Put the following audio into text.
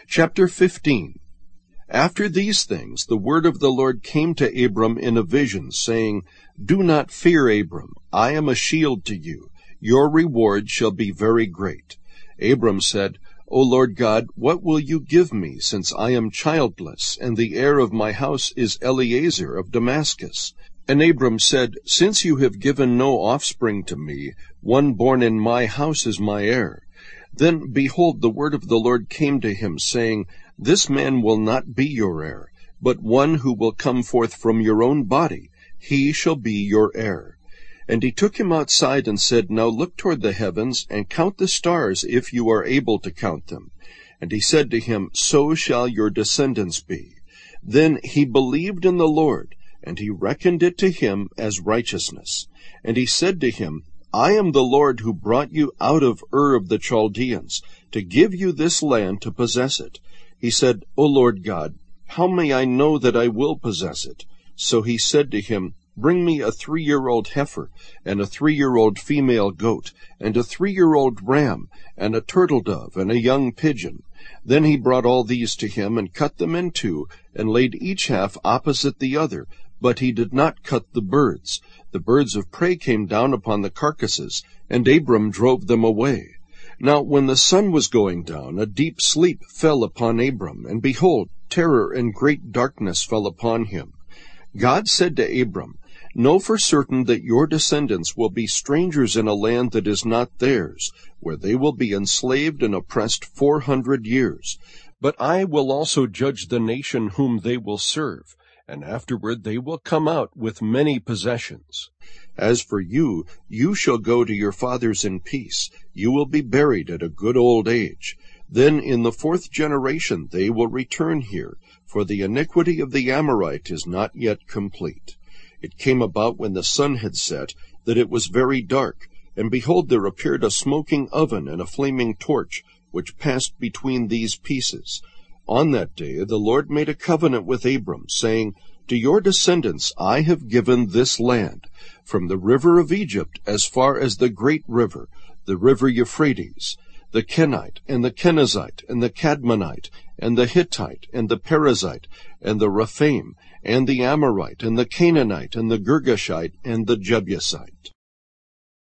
Chapter 15. After these things the word of the Lord came to Abram in a vision, saying, Do not fear, Abram, I am a shield to you. Your reward shall be very great. Abram said, O Lord God, what will you give me, since I am childless, and the heir of my house is Eliezer of Damascus? And Abram said, Since you have given no offspring to me, one born in my house is my heir. Then, behold, the word of the Lord came to him, saying, This man will not be your heir, but one who will come forth from your own body, he shall be your heir. And he took him outside and said, Now look toward the heavens, and count the stars, if you are able to count them. And he said to him, So shall your descendants be. Then he believed in the Lord, and he reckoned it to him as righteousness. And he said to him, I am the Lord who brought you out of Ur of the Chaldeans, to give you this land to possess it. He said, O Lord God, how may I know that I will possess it? So he said to him, Bring me a 3-year-old heifer, and a 3-year-old female goat, and a 3-year-old ram, and a turtle dove, and a young pigeon. Then he brought all these to him, and cut them in two, and laid each half opposite the other. But he did not cut the birds. The birds of prey came down upon the carcasses, and Abram drove them away. Now when the sun was going down, a deep sleep fell upon Abram, and behold, terror and great darkness fell upon him. God said to Abram, Know for certain that your descendants will be strangers in a land that is not theirs, where they will be enslaved and oppressed 400 years. But I will also judge the nation whom they will serve, and afterward they will come out with many possessions. As for you, you shall go to your fathers in peace. You will be buried at a good old age. Then in the 4th generation they will return here, for the iniquity of the Amorite is not yet complete. It came about when the sun had set, that it was very dark, and behold, there appeared a smoking oven and a flaming torch, which passed between these pieces. On that day the Lord made a covenant with Abram, saying, To your descendants I have given this land, from the river of Egypt as far as the great river, the river Euphrates, the Kenite, and the Kenizzite, and the Cadmonite, and the Hittite, and the Perizzite, and the Rephaim, and the Amorite, and the Canaanite, and the Girgashite, and the Jebusite.